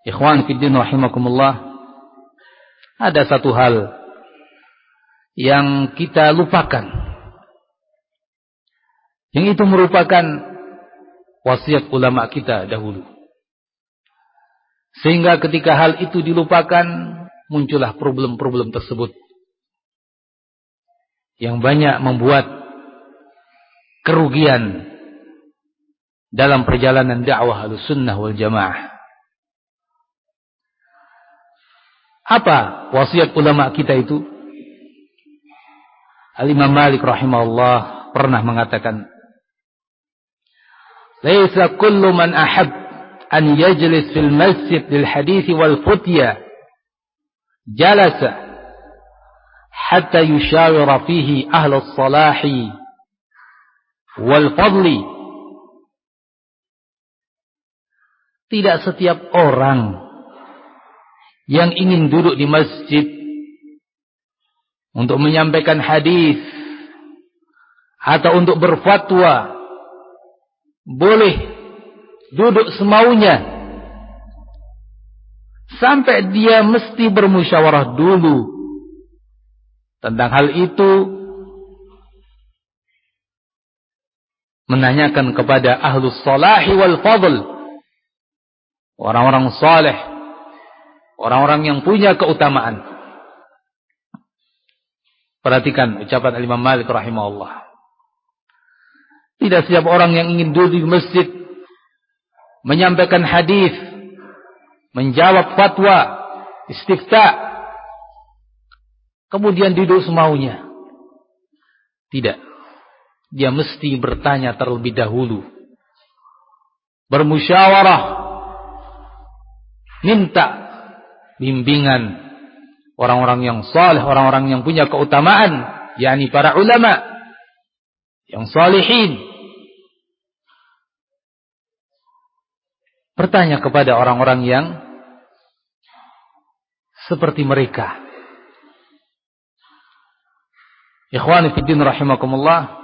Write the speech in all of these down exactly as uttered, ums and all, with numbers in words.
Ikhwan fiddin rahimakumullah, ada satu hal yang kita lupakan, yang itu merupakan wasiat ulama kita dahulu. Sehingga ketika hal itu dilupakan, muncullah problem-problem tersebut yang banyak membuat kerugian dalam perjalanan dakwah Ahlussunnah wal Jamaah. Apa wasiat ulama kita itu? Al-Imam Malik rahimahullah pernah mengatakan, "Laisa kullu man ahab an yajlis fil masjid lil hadits wal futya jalasa hatta yushawira fihi ahlus salahi wal fadli." Tidak setiap orang yang ingin duduk di masjid untuk menyampaikan hadis atau untuk berfatwa boleh duduk semaunya, sampai dia mesti bermusyawarah dulu tentang hal itu, menanyakan kepada ahlus salahi wal fadl, orang-orang saleh, orang-orang yang punya keutamaan. Perhatikan ucapan Imam Malik rahimahullah. Tidak setiap orang yang ingin duduk di masjid, menyampaikan hadis, menjawab fatwa, istifta, kemudian duduk semaunya. Tidak. Dia mesti bertanya terlebih dahulu, bermusyawarah, minta bimbingan orang-orang yang saleh, orang-orang yang punya keutamaan, yakni para ulama yang salihin. Bertanya kepada orang-orang yang seperti mereka. Ikhwani fiddin rahimakumullah.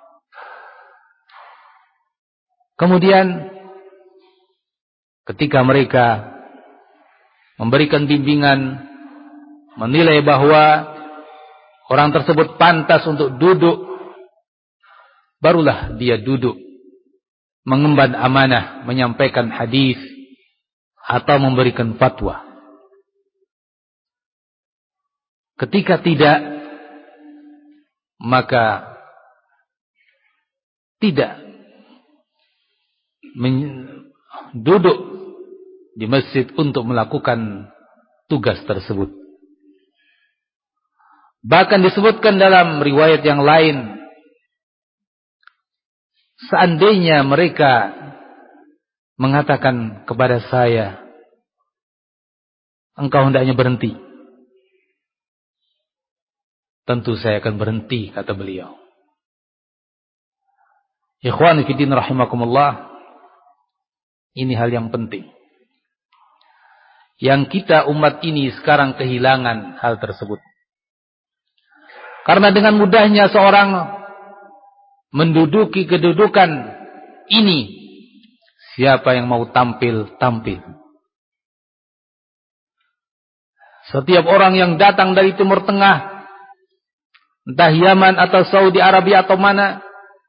Kemudian ketika mereka memberikan bimbingan, menilai bahwa orang tersebut pantas untuk duduk, barulah dia duduk mengemban amanah, menyampaikan hadis atau memberikan fatwa. Ketika tidak, maka tidak duduk di masjid untuk melakukan tugas tersebut. Bahkan disebutkan dalam riwayat yang lain, seandainya mereka mengatakan kepada saya, engkau hendaknya berhenti, tentu saya akan berhenti, kata beliau. Ikhwani fiddin rahimakumullah, ini hal yang penting, yang kita umat ini sekarang kehilangan hal tersebut. Karena dengan mudahnya seorang menduduki kedudukan ini, siapa yang mau tampil, tampil. Setiap orang yang datang dari Timur Tengah, entah Yaman atau Saudi Arabia atau mana,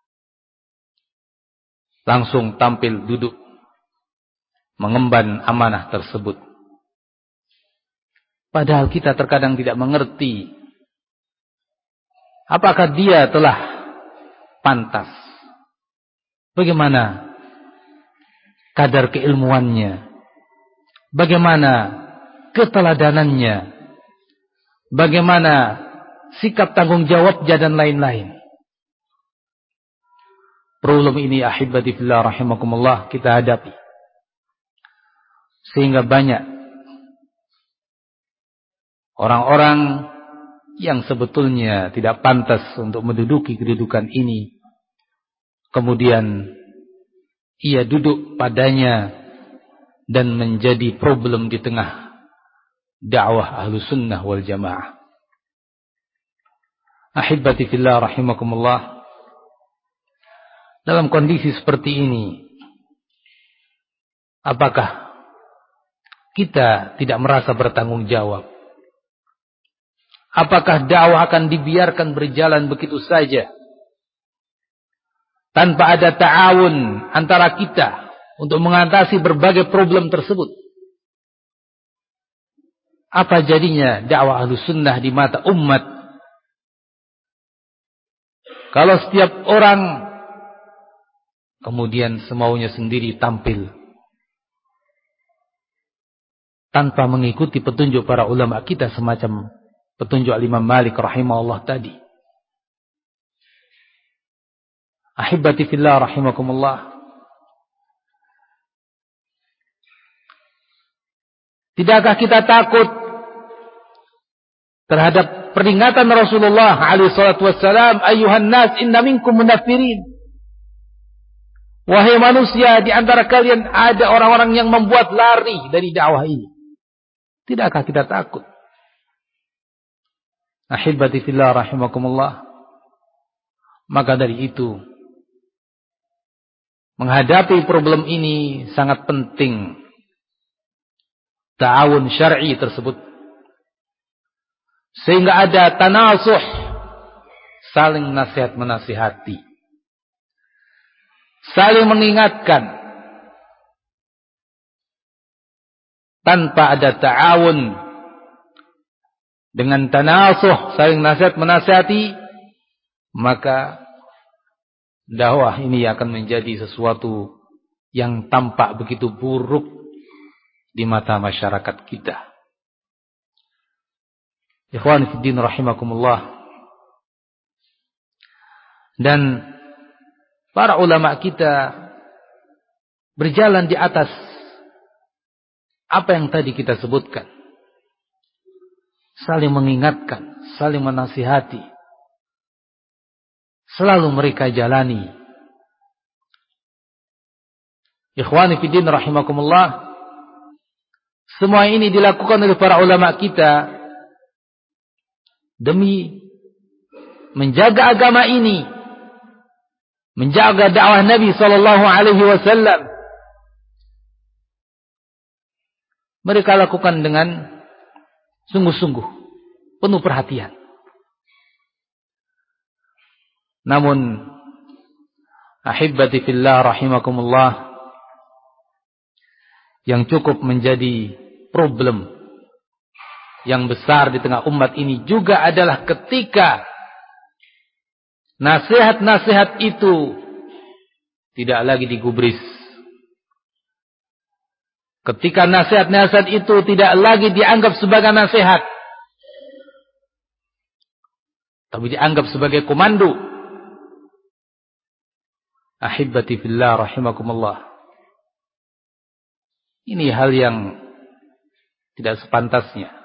langsung tampil duduk mengemban amanah tersebut. Padahal kita terkadang tidak mengerti apakah dia telah pantas, bagaimana kadar keilmuannya, bagaimana keteladanannya, bagaimana sikap tanggung jawabnya dan lain-lain. Problem ini ahibati fillah rahimakumullah kita hadapi, sehingga banyak orang-orang yang sebetulnya tidak pantas untuk menduduki kedudukan ini, kemudian ia duduk padanya dan menjadi problem di tengah dakwah Ahlussunnah wal Jamaah. Ahibati fillah rahimakumullah, dalam kondisi seperti ini, apakah kita tidak merasa bertanggung jawab? Apakah dakwah akan dibiarkan berjalan begitu saja tanpa ada ta'awun antara kita untuk mengatasi berbagai problem tersebut? Apa jadinya dakwah Ahlus Sunnah di mata umat kalau setiap orang kemudian semaunya sendiri tampil tanpa mengikuti petunjuk para ulama kita, semacam petunjuk Imam Malik rahimahullah tadi? Ahibati fillah rahimakumullah, tidakkah kita takut terhadap peringatan Rasulullah alaihi salatu wassalam, ayuhan nas inna minkum munaffirin, wahai manusia, di antara kalian ada orang-orang yang membuat lari dari dakwah ini? Tidakkah kita takut? Ahibati fillah rahimakumullah, maka dari itu menghadapi problem ini sangat penting ta'awun syar'i tersebut, sehingga ada tanasuh, saling nasihat menasihati, saling mengingatkan. Tanpa ada ta'awun dengan tanasuh, saling nasihat menasihati, maka dakwah ini akan menjadi sesuatu yang tampak begitu buruk di mata masyarakat kita. Ikhwan fiddin rahimakumullah. Dan para ulama kita berjalan di atas apa yang tadi kita sebutkan. Saling mengingatkan, saling menasihati. Selalu mereka jalani. Ikhwani fiddin rahimakumullah. Semua ini dilakukan oleh para ulama kita demi menjaga agama ini, menjaga dakwah Nabi sallallahu alaihi wasallam. Mereka lakukan dengan sungguh-sungguh, penuh perhatian. Namun ahibati fillah rahimakumullah, yang cukup menjadi problem yang besar di tengah umat ini juga adalah ketika nasihat-nasihat itu tidak lagi digubris. Ketika nasihat-nasihat itu tidak lagi dianggap sebagai nasihat, tapi dianggap sebagai komando. Ahibati fillah rahimakumullah, ini hal yang tidak sepantasnya.